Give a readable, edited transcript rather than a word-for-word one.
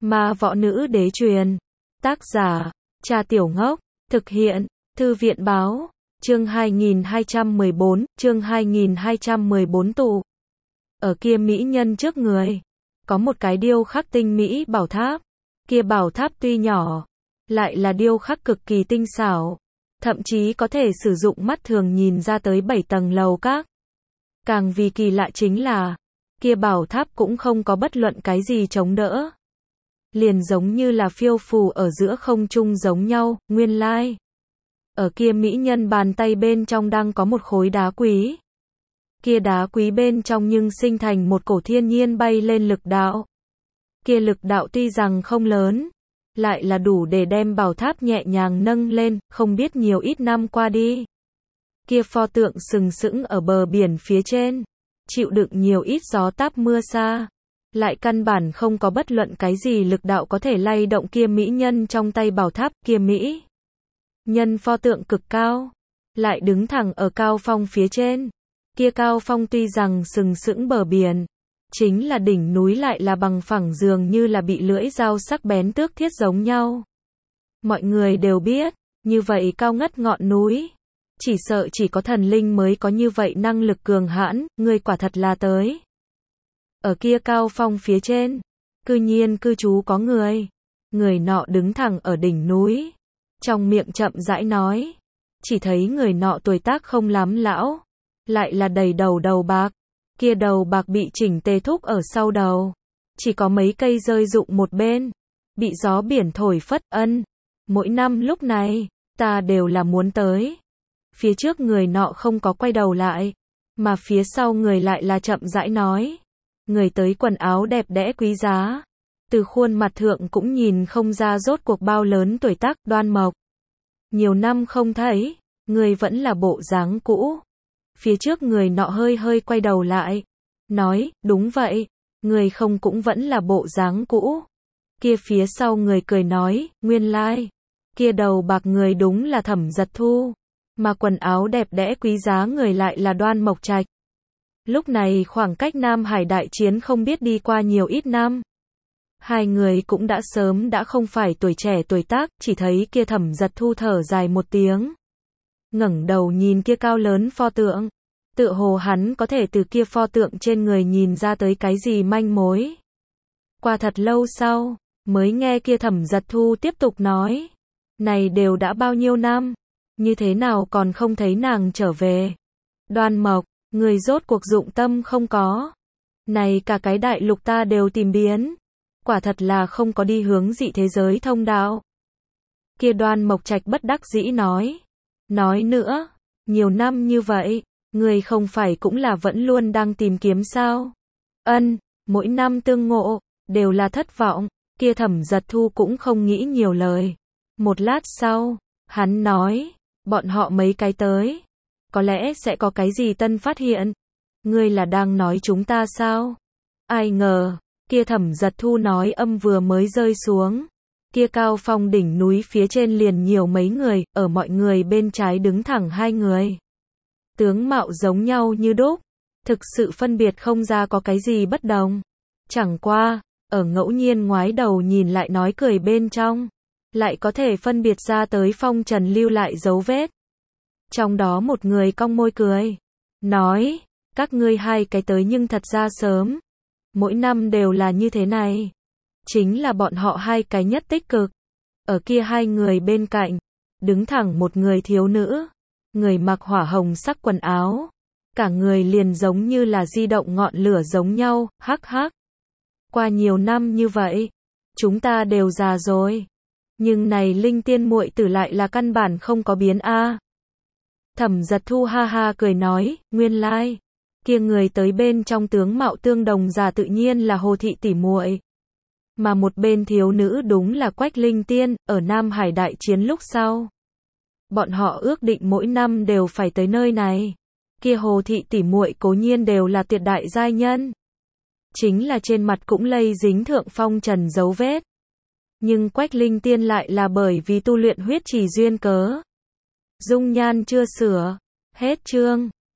Ma võ nữ đế truyền. Tác giả, Cha Tiểu Ngốc. Thực hiện, Thư viện báo. Chương 2214 tụ. Ở kia mỹ nhân trước người, có một cái điêu khắc tinh mỹ bảo tháp. Kia bảo tháp tuy nhỏ, lại là điêu khắc cực kỳ tinh xảo, thậm chí có thể sử dụng mắt thường nhìn ra tới 7 tầng lầu các. Càng vì kỳ lạ chính là, kia bảo tháp cũng không có bất luận cái gì chống đỡ. Liền giống như là phiêu phù ở giữa không trung giống nhau, nguyên lai. Ở kia mỹ nhân bàn tay bên trong đang có một khối đá quý. Kia đá quý bên trong nhưng sinh thành một cổ thiên nhiên bay lên lực đạo. Kia lực đạo tuy rằng không lớn, lại là đủ để đem bảo tháp nhẹ nhàng nâng lên, không biết nhiều ít năm qua đi. Kia pho tượng sừng sững ở bờ biển phía trên, chịu đựng nhiều ít gió táp mưa sa, lại căn bản không có bất luận cái gì lực đạo có thể lay động kia mỹ nhân trong tay bảo tháp. Kia mỹ nhân pho tượng cực cao, lại đứng thẳng ở cao phong phía trên. Kia cao phong tuy rằng sừng sững bờ biển, chính là đỉnh núi lại là bằng phẳng dường như là bị lưỡi dao sắc bén tước thiết giống nhau. Mọi người đều biết, như vậy cao ngất ngọn núi, chỉ sợ chỉ có thần linh mới có như vậy năng lực cường hãn, người quả thật là tới. Ở kia cao phong phía trên, cư nhiên cư trú có người. Người nọ đứng thẳng ở đỉnh núi, trong miệng chậm rãi nói. Chỉ thấy người nọ tuổi tác không lắm lão, lại là đầy đầu đầu bạc. Kia đầu bạc bị chỉnh tề thúc ở sau đầu, chỉ có mấy cây rơi rụng một bên, bị gió biển thổi phất. Mỗi năm lúc này, ta đều là muốn tới. Phía trước người nọ không có quay đầu lại, mà phía sau người lại là chậm rãi nói. Người tới quần áo đẹp đẽ quý giá, từ khuôn mặt thượng cũng nhìn không ra rốt cuộc bao lớn tuổi tác. Đoan Mộc, nhiều năm không thấy, người vẫn là bộ dáng cũ. Phía trước người nọ hơi hơi quay đầu lại, nói, đúng vậy, người không cũng vẫn là bộ dáng cũ. Kia phía sau người cười nói, nguyên lai, kia đầu bạc người đúng là Thẩm Giật Thu, mà quần áo đẹp đẽ quý giá người lại là Đoan Mộc Trạch. Lúc này khoảng cách Nam Hải đại chiến không biết đi qua nhiều ít năm. Hai người cũng đã sớm đã không phải tuổi trẻ tuổi tác, chỉ thấy kia Thẩm Giật Thu thở dài một tiếng. Ngẩng đầu nhìn kia cao lớn pho tượng, tựa hồ hắn có thể từ kia pho tượng trên người nhìn ra tới cái gì manh mối. Qua thật lâu sau, mới nghe kia Thẩm Giật Thu tiếp tục nói, này đều đã bao nhiêu năm, như thế nào còn không thấy nàng trở về. Đoan Mộc, người rốt cuộc dụng tâm không có. Này cả cái đại lục ta đều tìm biến, quả thật là không có đi hướng dị thế giới thông đạo. Kia Đoan Mộc Trạch bất đắc dĩ nói. Nói nữa, nhiều năm như vậy, người không phải cũng là vẫn luôn đang tìm kiếm sao? Mỗi năm tương ngộ, đều là thất vọng. Kia Thẩm Giật Thu cũng không nghĩ nhiều lời. Một lát sau, hắn nói, bọn họ mấy cái tới, có lẽ sẽ có cái gì tân phát hiện. Ngươi là đang nói chúng ta sao? Ai ngờ, kia Thẩm Giật Thu nói âm vừa mới rơi xuống, kia cao phong đỉnh núi phía trên liền nhiều mấy người, ở mọi người bên trái đứng thẳng hai người. Tướng mạo giống nhau như đúc, thực sự phân biệt không ra có cái gì bất đồng. Chẳng qua, ở ngẫu nhiên ngoái đầu nhìn lại nói cười bên trong, lại có thể phân biệt ra tới phong trần lưu lại dấu vết. Trong đó một người cong môi cười, nói, các ngươi hai cái tới nhưng thật ra sớm. Mỗi năm đều là như thế này. Chính là bọn họ hai cái nhất tích cực. Ở kia hai người bên cạnh, đứng thẳng một người thiếu nữ, người mặc hỏa hồng sắc quần áo, cả người liền giống như là di động ngọn lửa giống nhau. Hắc hắc. Qua nhiều năm như vậy, chúng ta đều già rồi, nhưng này linh tiên muội tử lại là căn bản không có biến a. Thẩm Giật Thu ha ha cười nói, nguyên lai, kia người tới bên trong tướng mạo tương đồng già tự nhiên là Hồ thị tỷ muội. Mà một bên thiếu nữ đúng là Quách Linh Tiên, ở Nam Hải đại chiến lúc sau. Bọn họ ước định mỗi năm đều phải tới nơi này. Kia Hồ thị tỷ muội cố nhiên đều là tuyệt đại giai nhân. Chính là trên mặt cũng lây dính thượng phong trần dấu vết. Nhưng Quách Linh Tiên lại là bởi vì tu luyện huyết trì duyên cớ. Dung nhan chưa sửa. Hết chương.